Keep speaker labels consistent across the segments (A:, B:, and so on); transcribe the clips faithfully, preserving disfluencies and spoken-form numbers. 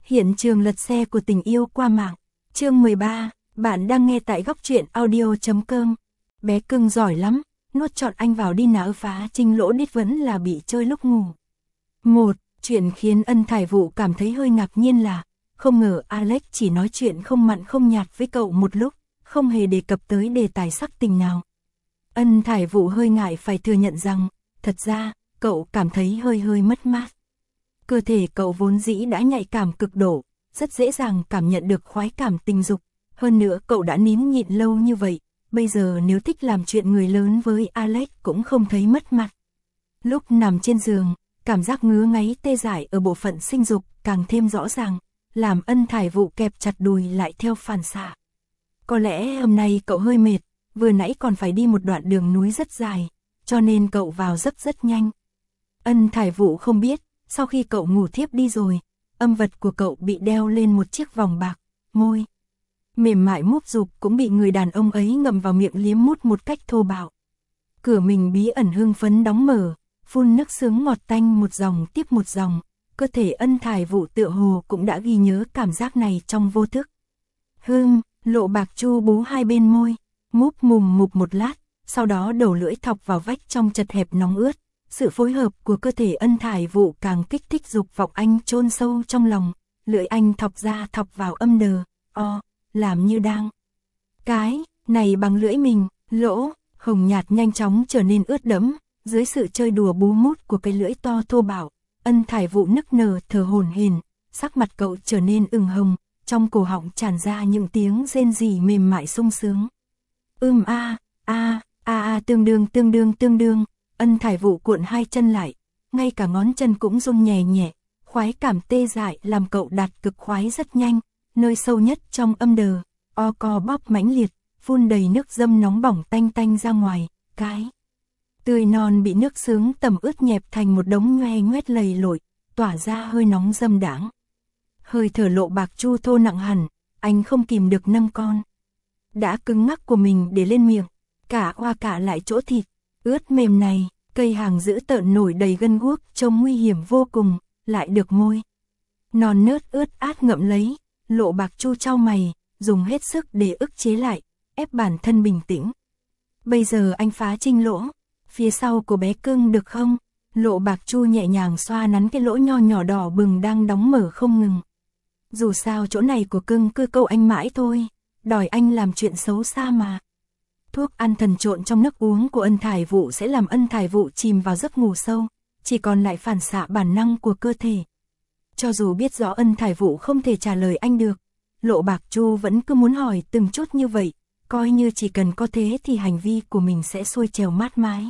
A: Hiện trường lật xe của tình yêu qua mạng. Chương mười ba, bạn đang nghe tại góc truyện audio chấm com. Bé cưng giỏi lắm, nuốt trọn anh vào đi nào. Phá Trinh lỗ đít vẫn là bị chơi lúc ngủ. Một, chuyện khiến Ân Thải Vũ cảm thấy hơi ngạc nhiên là, không ngờ Alex chỉ nói chuyện không mặn không nhạt với cậu một lúc, không hề đề cập tới đề tài sắc tình nào. Ân Thải Vũ hơi ngại phải thừa nhận rằng, thật ra, cậu cảm thấy hơi hơi mất mát. Cơ thể cậu vốn dĩ đã nhạy cảm cực độ, rất dễ dàng cảm nhận được khoái cảm tình dục. Hơn nữa cậu đã nín nhịn lâu như vậy, bây giờ nếu thích làm chuyện người lớn với Alex cũng không thấy mất mặt. Lúc nằm trên giường, cảm giác ngứa ngáy tê dại ở bộ phận sinh dục càng thêm rõ ràng, làm Ân Thải Vũ kẹp chặt đùi lại theo phản xạ. Có lẽ hôm nay cậu hơi mệt, vừa nãy còn phải đi một đoạn đường núi rất dài, cho nên cậu vào giấc rất nhanh. Ân Thải Vũ không biết, sau khi cậu ngủ thiếp đi rồi, âm vật của cậu bị đeo lên một chiếc vòng bạc, môi mềm mại múp dục cũng bị người đàn ông ấy ngậm vào miệng liếm mút một cách thô bạo. Cửa mình bí ẩn hưng phấn đóng mở, phun nước sướng ngọt tanh một dòng tiếp một dòng, cơ thể Ân Thải Vũ tựa hồ cũng đã ghi nhớ cảm giác này trong vô thức. Hương, Lộ Bạc Chu bú hai bên môi, múp mùm mụp một lát, sau đó đầu lưỡi thọc vào vách trong chật hẹp nóng ướt. Sự phối hợp của cơ thể Ân Thải Vũ càng kích thích dục vọng anh chôn sâu trong lòng, lưỡi anh thọc ra thọc vào âm đờ, o, làm như đang cái này bằng lưỡi mình, lỗ hồng nhạt nhanh chóng trở nên ướt đẫm, dưới sự chơi đùa bú mút của cái lưỡi to thô bạo. Ân Thải Vũ nức nở thở hổn hển, sắc mặt cậu trở nên ửng hồng, trong cổ họng tràn ra những tiếng rên rỉ mềm mại sung sướng. Ưm a, a, a a tương đương tương đương tương đương. Ân Thải Vũ cuộn hai chân lại, ngay cả ngón chân cũng run nhẹ nhẹ, khoái cảm tê dại làm cậu đạt cực khoái rất nhanh, nơi sâu nhất trong âm đờ, o co bóp mãnh liệt, phun đầy nước dâm nóng bỏng tanh tanh ra ngoài, cái tươi non bị nước sướng tẩm ướt nhẹp thành một đống nhoe nhoét lầy lội, tỏa ra hơi nóng dâm đãng. Hơi thở Lộ Bạc Chu thô nặng hẳn, anh không kìm được nâng con đã cứng ngắc của mình để lên miệng, cả oa cả lại chỗ thịt ướt mềm này, cây hàng dữ tợn nổi đầy gân guốc trông nguy hiểm vô cùng, lại được môi non nớt ướt át ngậm lấy. Lộ Bạc Chu chau mày, dùng hết sức để ức chế lại, ép bản thân bình tĩnh. Bây giờ anh phá Trinh lỗ, phía sau của bé cưng được không? Lộ Bạc Chu nhẹ nhàng xoa nắn cái lỗ nho nhỏ đỏ bừng đang đóng mở không ngừng. Dù sao chỗ này của cưng cứ câu anh mãi thôi, đòi anh làm chuyện xấu xa mà. Thuốc ăn thần trộn trong nước uống của Ân Thải Vũ sẽ làm Ân Thải Vũ chìm vào giấc ngủ sâu, chỉ còn lại phản xạ bản năng của cơ thể. Cho dù biết rõ Ân Thải Vũ không thể trả lời anh được, Lộ Bạc Chu vẫn cứ muốn hỏi từng chút như vậy, coi như chỉ cần có thế thì hành vi của mình sẽ xuôi trèo mát mái.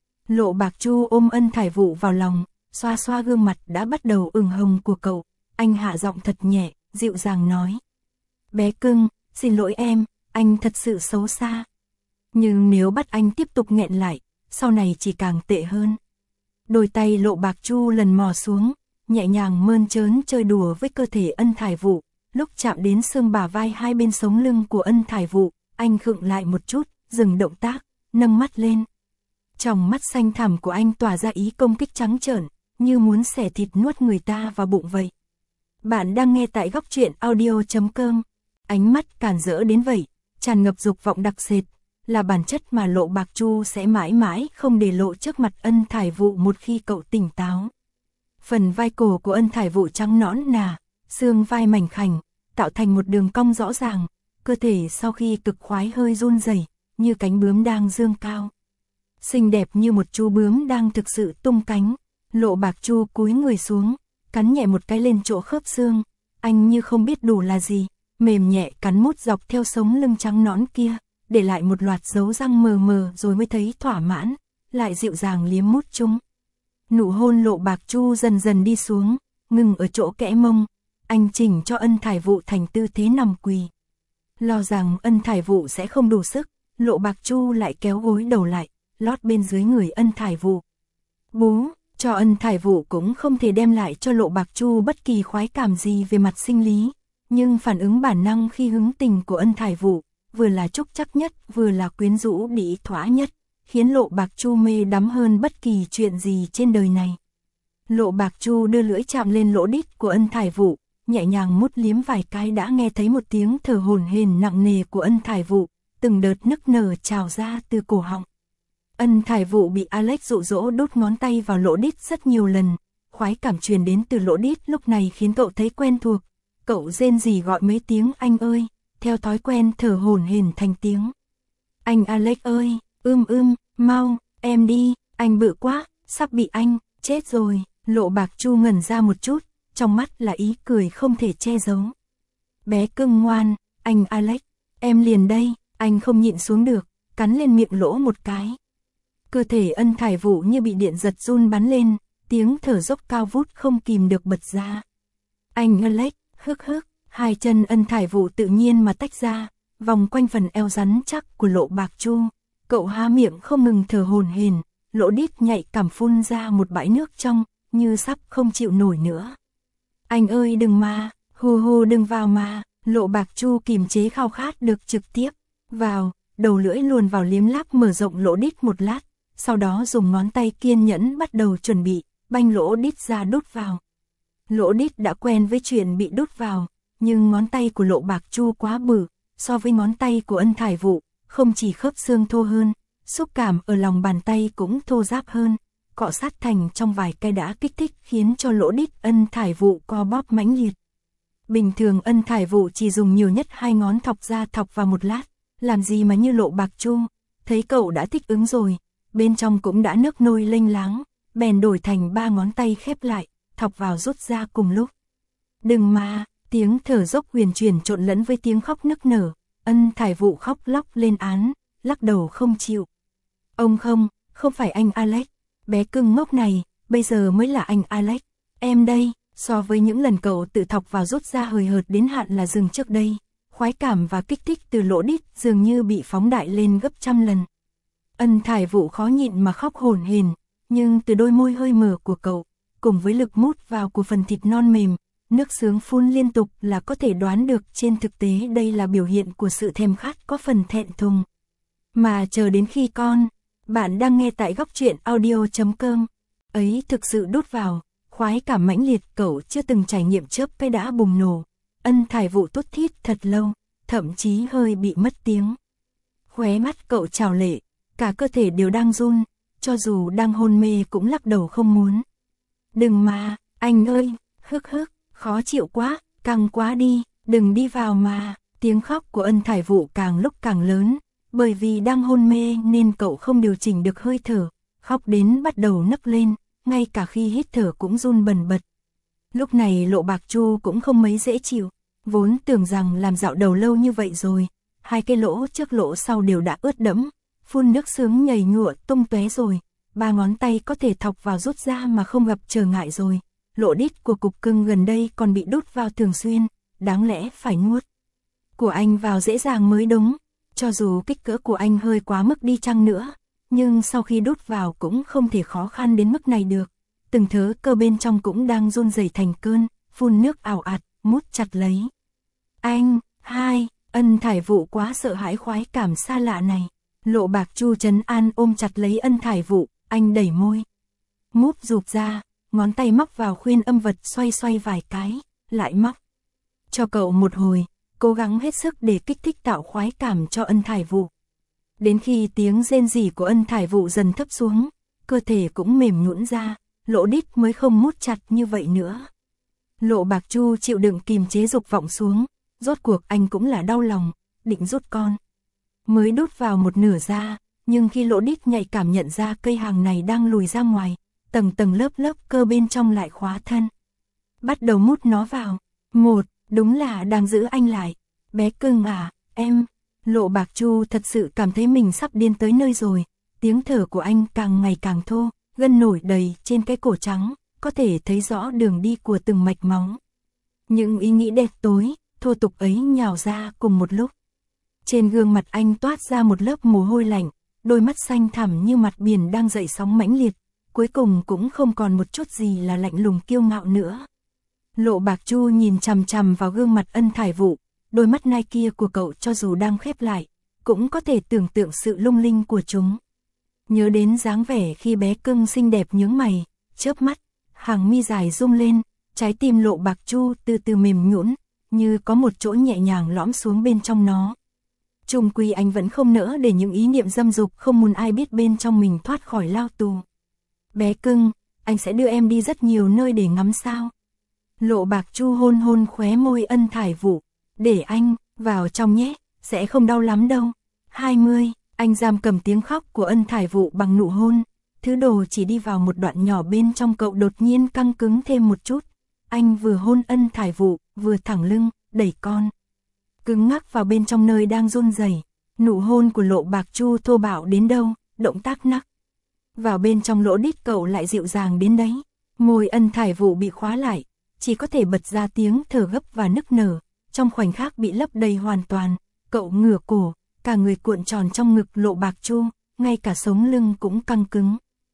A: Lộ Bạc Chu ôm Ân Thải Vũ vào lòng, xoa xoa gương mặt đã bắt đầu ửng hồng của cậu, anh hạ giọng thật nhẹ, dịu dàng nói. Bé cưng, xin lỗi em, anh thật sự xấu xa. Nhưng nếu bắt anh tiếp tục nghẹn lại, sau này chỉ càng tệ hơn. Đôi tay Lộ Bạc Chu lần mò xuống, nhẹ nhàng mơn trớn chơi đùa với cơ thể Ân Thải Vũ, lúc chạm đến xương bả vai hai bên sống lưng của Ân Thải Vũ, anh khựng lại một chút, dừng động tác, nâng mắt lên. Trong mắt xanh thẳm của anh tỏa ra ý công kích trắng trợn, như muốn xẻ thịt nuốt người ta vào bụng vậy. Bạn đang nghe tại góc truyện audio chấm com. Ánh mắt càn rỡ đến vậy, tràn ngập dục vọng đặc sệt, là bản chất mà Lộ Bạc Chu sẽ mãi mãi không để lộ trước mặt Ân Thải Vũ một khi cậu tỉnh táo. Phần vai cổ của Ân Thải Vũ trắng nõn nà, xương vai mảnh khảnh, tạo thành một đường cong rõ ràng, cơ thể sau khi cực khoái hơi run rẩy, như cánh bướm đang dương cao. Xinh đẹp như một chú bướm đang thực sự tung cánh. Lộ Bạc Chu cúi người xuống, cắn nhẹ một cái lên chỗ khớp xương, anh như không biết đủ là gì, mềm nhẹ cắn mút dọc theo sống lưng trắng nõn kia, để lại một loạt dấu răng mờ mờ rồi mới thấy thỏa mãn, lại dịu dàng liếm mút chúng. Nụ hôn Lộ Bạc Chu dần dần đi xuống, ngừng ở chỗ kẽ mông, anh chỉnh cho Ân Thải Vũ thành tư thế nằm quỳ. Lo rằng Ân Thải Vũ sẽ không đủ sức, Lộ Bạc Chu lại kéo gối đầu lại, lót bên dưới người Ân Thải Vũ. Bú, cho Ân Thải Vũ cũng không thể đem lại cho Lộ Bạc Chu bất kỳ khoái cảm gì về mặt sinh lý, nhưng phản ứng bản năng khi hứng tình của Ân Thải Vũ, vừa là trúc chắc nhất, vừa là quyến rũ đĩ thỏa nhất, khiến Lộ Bạc Chu mê đắm hơn bất kỳ chuyện gì trên đời này. Lộ Bạc Chu đưa lưỡi chạm lên lỗ đít của Ân Thải Vũ, nhẹ nhàng mút liếm vài cái đã nghe thấy một tiếng thở hổn hển nặng nề của Ân Thải Vụ, từng đợt nức nở trào ra từ cổ họng. Ân Thải Vụ bị Alex dụ dỗ đút ngón tay vào lỗ đít rất nhiều lần, khoái cảm truyền đến từ lỗ đít lúc này khiến cậu thấy quen thuộc. Cậu rên rỉ gọi mấy tiếng anh ơi, theo thói quen thở hổn hển thành tiếng. Anh Alex ơi, ưm ưm, mau, em đi, anh bự quá, sắp bị anh, chết rồi. Lộ Bạc Chu ngẩn ra một chút, trong mắt là ý cười không thể che giấu. Bé cưng ngoan, anh Alex, em liền đây, anh không nhịn xuống được, cắn lên miệng lỗ một cái. Cơ thể Ân Thải Vụ như bị điện giật run bắn lên, tiếng thở dốc cao vút không kìm được bật ra. Anh Alex, hức hức, hai chân Ân Thải Vụ tự nhiên mà tách ra, vòng quanh phần eo rắn chắc của Lộ Bạc Chu. Cậu há miệng không ngừng thở hổn hển, lỗ đít nhạy cảm phun ra một bãi nước trong, như sắp không chịu nổi nữa. Anh ơi đừng mà, hù hù đừng vào mà. Lộ Bạc Chu kìm chế khao khát được trực tiếp vào, đầu lưỡi luồn vào liếm láp mở rộng lỗ đít một lát, sau đó dùng ngón tay kiên nhẫn bắt đầu chuẩn bị, banh lỗ đít ra đút vào. Lỗ đít đã quen với chuyện bị đút vào, nhưng ngón tay của Lộ Bạc Chu quá bự, so với ngón tay của Ân Thải Vụ, không chỉ khớp xương thô hơn, xúc cảm ở lòng bàn tay cũng thô ráp hơn, cọ sát thành trong vài cái đã kích thích khiến cho lỗ đít Ân Thải Vụ co bóp mãnh liệt. Bình thường Ân Thải Vụ chỉ dùng nhiều nhất hai ngón thọc ra thọc vào một lát, làm gì mà như Lộ Bạc Chu, thấy cậu đã thích ứng rồi, bên trong cũng đã nước nôi lênh láng, bèn đổi thành ba ngón tay khép lại, thọc vào rút ra cùng lúc. Đừng mà, tiếng thở dốc huyền chuyển trộn lẫn với tiếng khóc nức nở, Ân Thải Vụ khóc lóc lên án, lắc đầu không chịu. Ông không, không phải anh Alex, bé cưng ngốc này, bây giờ mới là anh Alex, em đây. So với những lần cậu tự thọc vào rút ra hời hợt đến hạn là dừng trước đây, khoái cảm và kích thích từ lỗ đít dường như bị phóng đại lên gấp trăm lần. Ân Thải Vụ khó nhịn mà khóc hổn hển, nhưng từ đôi môi hơi mở của cậu, cùng với lực mút vào của phần thịt non mềm, nước sướng phun liên tục là có thể đoán được trên thực tế đây là biểu hiện của sự thèm khát có phần thẹn thùng. Mà chờ đến khi con, bạn đang nghe tại góc truyện audio chấm com, ấy thực sự đút vào. Khoái cảm mãnh liệt cậu chưa từng trải nghiệm chớp cái đã bùng nổ. Ân Thải Vụ tút thít thật lâu, thậm chí hơi bị mất tiếng. Khóe mắt cậu trào lệ, cả cơ thể đều đang run, cho dù đang hôn mê cũng lắc đầu không muốn. Đừng mà, anh ơi, hức hức, khó chịu quá, căng quá đi, đừng đi vào mà. Tiếng khóc của Ân Thải Vụ càng lúc càng lớn, bởi vì đang hôn mê nên cậu không điều chỉnh được hơi thở, khóc đến bắt đầu nấc lên. Ngay cả khi hít thở cũng run bần bật. Lúc này Lộ Bạc Chu cũng không mấy dễ chịu, vốn tưởng rằng làm dạo đầu lâu như vậy rồi, hai cái lỗ trước lỗ sau đều đã ướt đẫm, phun nước sướng nhầy nhụa tung tóe rồi, ba ngón tay có thể thọc vào rút ra mà không gặp trở ngại rồi, lỗ đít của cục cưng gần đây còn bị đút vào thường xuyên, đáng lẽ phải nuốt của anh vào dễ dàng mới đúng, cho dù kích cỡ của anh hơi quá mức đi chăng nữa. Nhưng sau khi đút vào cũng không thể khó khăn đến mức này được. Từng thớ cơ bên trong cũng đang run rẩy thành cơn, phun nước ảo ạt, mút chặt lấy. Anh, hai, Ân Thải Vụ quá sợ hãi khoái cảm xa lạ này. Lộ Bạc Chu trấn an ôm chặt lấy Ân Thải Vụ, anh đẩy môi. Mút rụp ra, ngón tay móc vào khuyên âm vật xoay xoay vài cái, lại móc. Cho cậu một hồi, cố gắng hết sức để kích thích tạo khoái cảm cho Ân Thải Vụ. Đến khi tiếng rên rỉ của Ân Thải Vụ dần thấp xuống, cơ thể cũng mềm nhũn ra, lỗ đít mới không mút chặt như vậy nữa. Lộ Bạc Chu chịu đựng kìm chế dục vọng xuống, rốt cuộc anh cũng là đau lòng, định rút con. Mới đút vào một nửa ra, nhưng khi lỗ đít nhạy cảm nhận ra cây hàng này đang lùi ra ngoài, tầng tầng lớp lớp cơ bên trong lại khóa thân. Bắt đầu mút nó vào. Một, đúng là đang giữ anh lại. Bé cưng à, em... Lộ Bạc Chu thật sự cảm thấy mình sắp điên tới nơi rồi, tiếng thở của anh càng ngày càng thô, gân nổi đầy trên cái cổ trắng, có thể thấy rõ đường đi của từng mạch máu. Những ý nghĩ đen tối, thô tục ấy nhào ra cùng một lúc. Trên gương mặt anh toát ra một lớp mồ hôi lạnh, đôi mắt xanh thẳm như mặt biển đang dậy sóng mãnh liệt, cuối cùng cũng không còn một chút gì là lạnh lùng kiêu ngạo nữa. Lộ Bạc Chu nhìn chằm chằm vào gương mặt Ân Thải Vụ. Đôi mắt nai kia của cậu cho dù đang khép lại, cũng có thể tưởng tượng sự lung linh của chúng. Nhớ đến dáng vẻ khi bé cưng xinh đẹp nhướng mày, chớp mắt, hàng mi dài rung lên, Trái tim Lộ Bạc Chu từ từ mềm nhũn, như có một chỗ nhẹ nhàng lõm xuống bên trong nó. Chung quy anh vẫn không nỡ để những ý niệm dâm dục không muốn ai biết bên trong mình thoát khỏi lao tù. Bé cưng, anh sẽ đưa em đi rất nhiều nơi để ngắm sao. Lộ Bạc Chu hôn hôn khóe môi Ân Thải Vũ. Để anh, vào trong nhé, sẽ không đau lắm đâu. hai mươi, anh giam cầm tiếng khóc của Ân Thải Vũ bằng nụ hôn. Thứ đồ chỉ đi vào một đoạn nhỏ bên trong cậu đột nhiên căng cứng thêm một chút. Anh vừa hôn Ân Thải Vũ, vừa thẳng lưng, đẩy con cứng ngắc vào bên trong nơi đang run rẩy. Nụ hôn của Lộ Bạc Chu thô bạo đến đâu, động tác nắc vào bên trong lỗ đít cậu lại dịu dàng đến đấy. Môi Ân Thải Vũ bị khóa lại, chỉ có thể bật ra tiếng thở gấp và nức nở. Trong khoảnh khắc bị lấp đầy hoàn toàn, cậu ngửa cổ, cả người cuộn tròn trong ngực Lộ Bạc Chu, ngay cả sống lưng cũng căng cứng.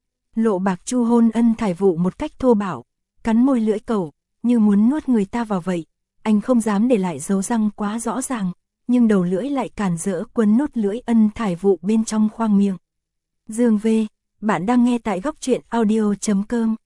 A: Lộ Bạc Chu hôn Ân Thải Vũ một cách thô bạo, cắn môi lưỡi cậu, như muốn nuốt người ta vào vậy. Anh không dám để lại dấu răng quá rõ ràng, nhưng đầu lưỡi lại cản rỡ quấn nốt lưỡi Ân Thải Vũ bên trong khoang miệng. Dương V, bạn đang nghe tại góc truyện audio chấm com.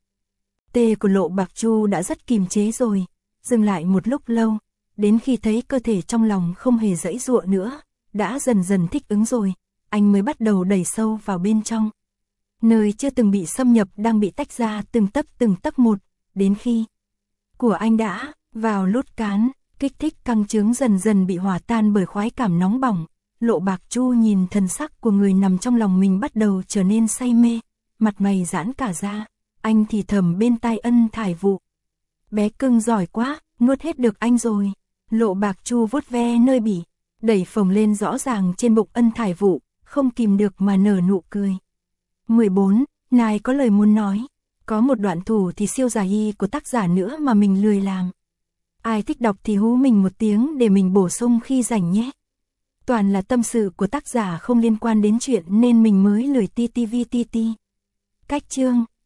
A: Tê của Lộ Bạc Chu đã rất kiềm chế rồi, dừng lại một lúc lâu, đến khi thấy cơ thể trong lòng không hề giãy giụa nữa, đã dần dần thích ứng rồi, anh mới bắt đầu đẩy sâu vào bên trong. Nơi chưa từng bị xâm nhập đang bị tách ra từng tấc từng tấc một, đến khi của anh đã vào lút cán, kích thích căng trướng dần dần bị hòa tan bởi khoái cảm nóng bỏng. Lộ Bạc Chu nhìn thần sắc của người nằm trong lòng mình bắt đầu trở nên say mê, mặt mày giãn cả ra, anh thì thầm bên tai Ân Thải Vũ. Bé cưng giỏi quá, nuốt hết được anh rồi. Lộ Bạc Chu vuốt ve nơi bỉ, đẩy phồng lên rõ ràng trên bụng Ân Thải Vũ, không kìm được mà nở nụ cười. mười bốn, Nài có lời muốn nói. Có một đoạn thủ thì siêu giả y của tác giả nữa mà mình lười làm. Ai thích đọc thì hú mình một tiếng để mình bổ sung khi rảnh nhé. Toàn là tâm sự của tác giả không liên quan đến chuyện nên mình mới lười ti ti vi ti ti. Cách chương